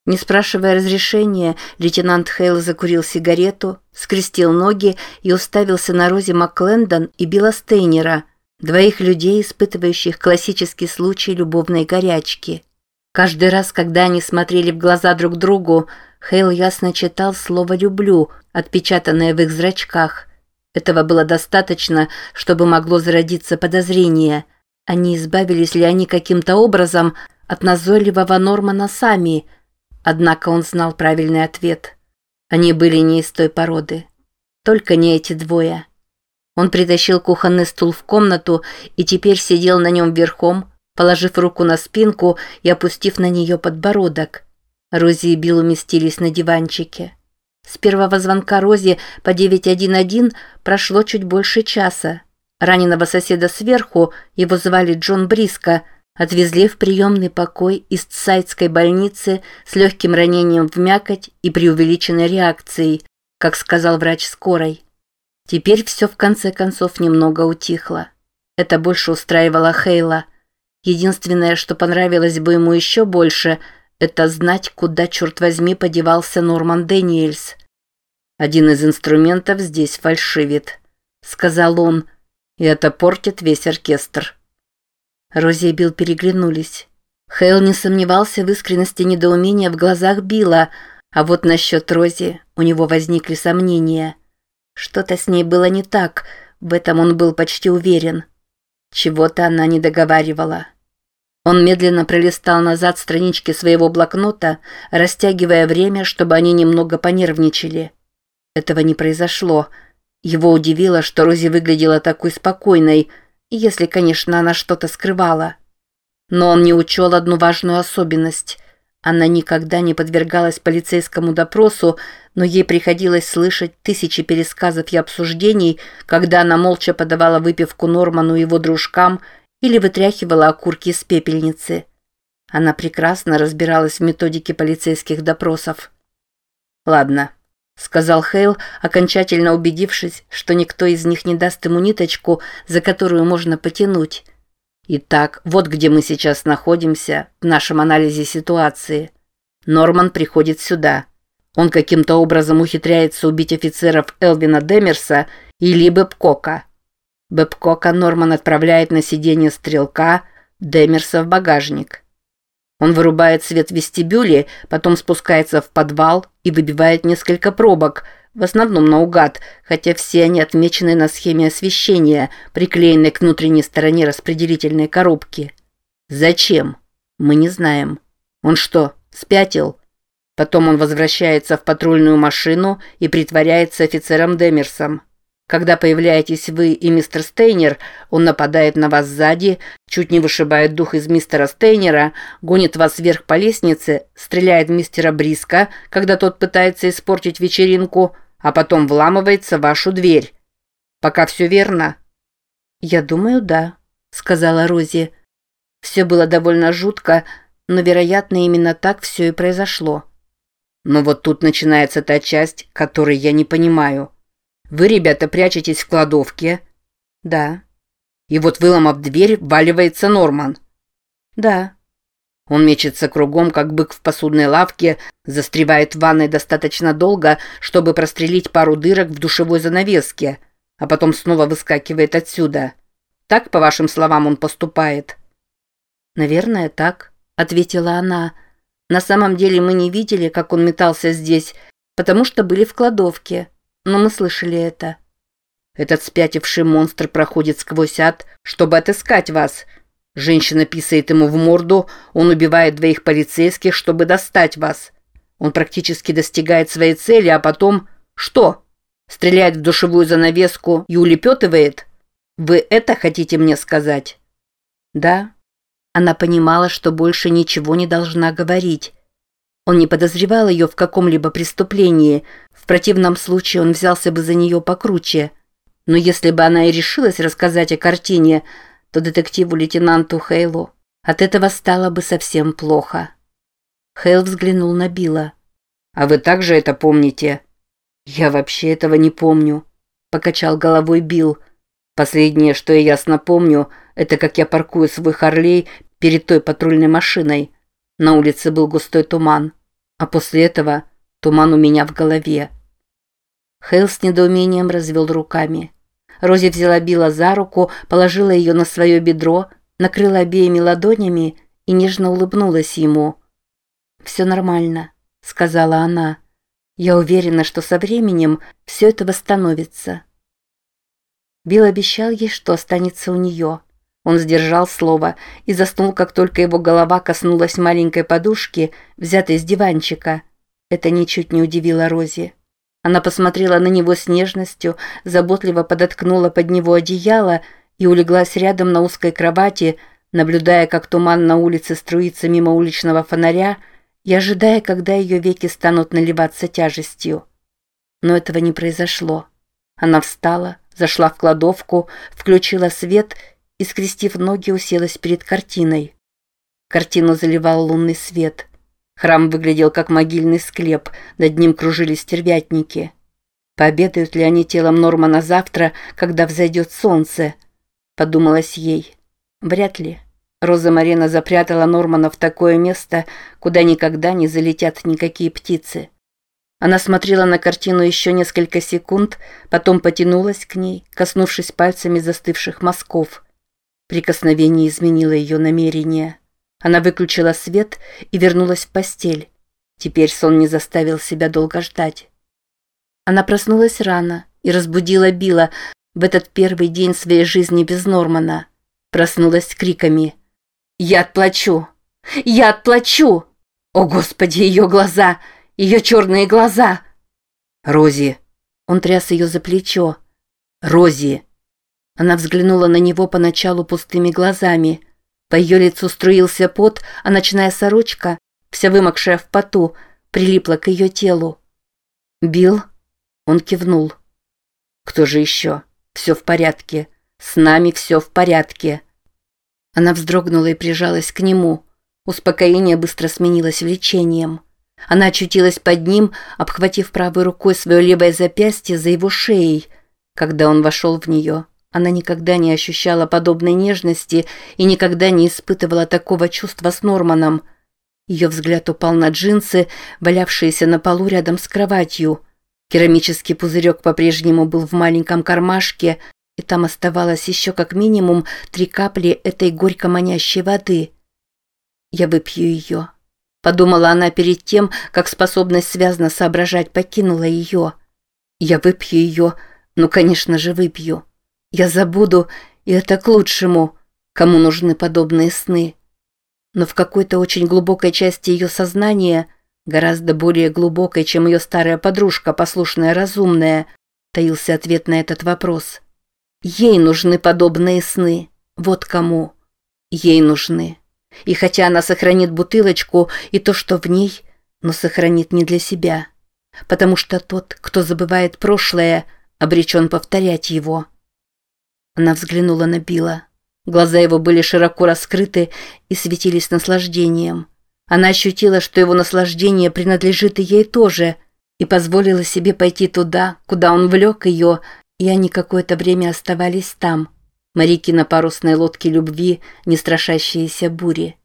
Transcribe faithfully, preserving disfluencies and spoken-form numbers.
Не спрашивая разрешения, лейтенант Хейл закурил сигарету, скрестил ноги и уставился на Рози МакКлендон и Билла Стейнера, двоих людей, испытывающих классический случай любовной горячки. Каждый раз, когда они смотрели в глаза друг другу, Хейл ясно читал слово «люблю», отпечатанное в их зрачках. Этого было достаточно, чтобы могло зародиться подозрение. А не избавились ли они каким-то образом от назойливого Нормана сами? Однако он знал правильный ответ. Они были не из той породы. Только не эти двое. Он притащил кухонный стул в комнату и теперь сидел на нем верхом, положив руку на спинку и опустив на нее подбородок. Рози и Билл уместились на диванчике. С первого звонка Рози по девять один один прошло чуть больше часа. Раненого соседа сверху, его звали Джон Бриско, отвезли в приемный покой Истсайдской больницы с легким ранением в мякоть и преувеличенной реакцией, как сказал врач скорой. Теперь все в конце концов немного утихло. Это больше устраивало Хейла. Единственное, что понравилось бы ему еще больше, это знать, куда, черт возьми, подевался Норман Дэниэльс. «Один из инструментов здесь фальшивит», — сказал он, — «и это портит весь оркестр». Рози и Билл переглянулись. Хейл не сомневался в искренности недоумения в глазах Билла, а вот насчет Рози у него возникли сомнения. Что-то с ней было не так, в этом он был почти уверен. Чего-то она не договаривала. Он медленно пролистал назад странички своего блокнота, растягивая время, чтобы они немного понервничали. Этого не произошло. Его удивило, что Рози выглядела такой спокойной, если, конечно, она что-то скрывала. Но он не учел одну важную особенность. Она никогда не подвергалась полицейскому допросу, но ей приходилось слышать тысячи пересказов и обсуждений, когда она молча подавала выпивку Норману и его дружкам или вытряхивала окурки из пепельницы. Она прекрасно разбиралась в методике полицейских допросов. «Ладно», — сказал Хейл, окончательно убедившись, что никто из них не даст ему ниточку, за которую можно потянуть. «Итак, вот где мы сейчас находимся в нашем анализе ситуации. Норман приходит сюда. Он каким-то образом ухитряется убить офицеров Элвина Демерса или Бэбкока. Бэбкока Норман отправляет на сиденье стрелка, Демерса в багажник. Он вырубает свет в вестибюле, потом спускается в подвал и выбивает несколько пробок, в основном наугад, хотя все они отмечены на схеме освещения, приклеенной к внутренней стороне распределительной коробки. Зачем? Мы не знаем. Он что, спятил? Потом он возвращается в патрульную машину и притворяется офицером Демерсом. Когда появляетесь вы и мистер Стейнер, он нападает на вас сзади, чуть не вышибает дух из мистера Стейнера, гонит вас вверх по лестнице, стреляет в мистера Бриско, когда тот пытается испортить вечеринку, а потом вламывается в вашу дверь. Пока все верно?» «Я думаю, да», — сказала Рози. Все было довольно жутко, но, вероятно, именно так все и произошло. «Но вот тут начинается та часть, которой я не понимаю. Вы, ребята, прячетесь в кладовке?» «Да». «И вот, выломав дверь, вваливается Норман?» «Да». Он мечется кругом, как бык в посудной лавке, застревает в ванной достаточно долго, чтобы прострелить пару дырок в душевой занавеске, а потом снова выскакивает отсюда. Так, по вашим словам, он поступает?» «Наверное, так», — ответила она. «На самом деле мы не видели, как он метался здесь, потому что были в кладовке. Но мы слышали это». «Этот спятивший монстр проходит сквозь ад, чтобы отыскать вас. Женщина писает ему в морду, он убивает двоих полицейских, чтобы достать вас. Он практически достигает своей цели, а потом... Что? Стреляет в душевую занавеску и улепетывает? Вы это хотите мне сказать?» «Да». Она понимала, что больше ничего не должна говорить. Он не подозревал ее в каком-либо преступлении. В противном случае он взялся бы за нее покруче. Но если бы она и решилась рассказать о картине, то детективу-лейтенанту Хейлу от этого стало бы совсем плохо. Хейл взглянул на Билла. «А вы также это помните?» «Я вообще этого не помню», — покачал головой Билл. «Последнее, что я ясно помню, это как я паркую свой Харлей перед той патрульной машиной. На улице был густой туман. А после этого туман у меня в голове. Хейл с недоумением развел руками. Рози взяла Билла за руку, положила ее на свое бедро, накрыла обеими ладонями и нежно улыбнулась ему. «Все нормально», — сказала она. «Я уверена, что со временем все это восстановится». Билл обещал ей, что останется у нее. Он сдержал слово и заснул, как только его голова коснулась маленькой подушки, взятой с диванчика. Это ничуть не удивило Рози. Она посмотрела на него с нежностью, заботливо подоткнула под него одеяло и улеглась рядом на узкой кровати, наблюдая, как туман на улице струится мимо уличного фонаря, и ожидая, когда ее веки станут наливаться тяжестью. Но этого не произошло. Она встала, зашла в кладовку, включила свет и, скрестив ноги, уселась перед картиной. Картину заливал лунный свет. Храм выглядел как могильный склеп, над ним кружились стервятники. Пообедают ли они телом Нормана завтра, когда взойдет солнце? Подумалось ей. Вряд ли. Роза Марина запрятала Нормана в такое место, куда никогда не залетят никакие птицы. Она смотрела на картину еще несколько секунд, потом потянулась к ней, коснувшись пальцами застывших мазков. Прикосновение изменило ее намерение. Она выключила свет и вернулась в постель. Теперь сон не заставил себя долго ждать. Она проснулась рано и разбудила Билла в этот первый день своей жизни без Нормана. Проснулась с криками: «Я отплачу! Я отплачу! О, Господи, ее глаза! Ее черные глаза!» «Рози!» Он тряс ее за плечо. «Рози!» Она взглянула на него поначалу пустыми глазами. По ее лицу струился пот, а ночная сорочка, вся вымокшая в поту, прилипла к ее телу. «Билл?» Он кивнул. «Кто же еще? Все в порядке. С нами все в порядке». Она вздрогнула и прижалась к нему. Успокоение быстро сменилось влечением. Она очутилась под ним, обхватив правой рукой свое левое запястье за его шеей. Когда он вошел в нее, она никогда не ощущала подобной нежности и никогда не испытывала такого чувства с Норманом. Ее взгляд упал на джинсы, валявшиеся на полу рядом с кроватью. Керамический пузырек по-прежнему был в маленьком кармашке, и там оставалось еще как минимум три капли этой горько манящей воды. «Я выпью ее», — подумала она перед тем, как способность связно соображать покинула ее. «Я выпью ее, ну, конечно же, выпью. Я забуду, и это к лучшему, кому нужны подобные сны». Но в какой-то очень глубокой части ее сознания, гораздо более глубокой, чем ее старая подружка, послушная разумная, таился ответ на этот вопрос. Ей нужны подобные сны. Вот кому. Ей нужны. И хотя она сохранит бутылочку и то, что в ней, но сохранит не для себя. Потому что тот, кто забывает прошлое, обречен повторять его. Она взглянула на Билла. Глаза его были широко раскрыты и светились наслаждением. Она ощутила, что его наслаждение принадлежит и ей тоже, и позволила себе пойти туда, куда он влек ее, и они какое-то время оставались там. Моряки на парусной лодке любви, не страшащиеся бури.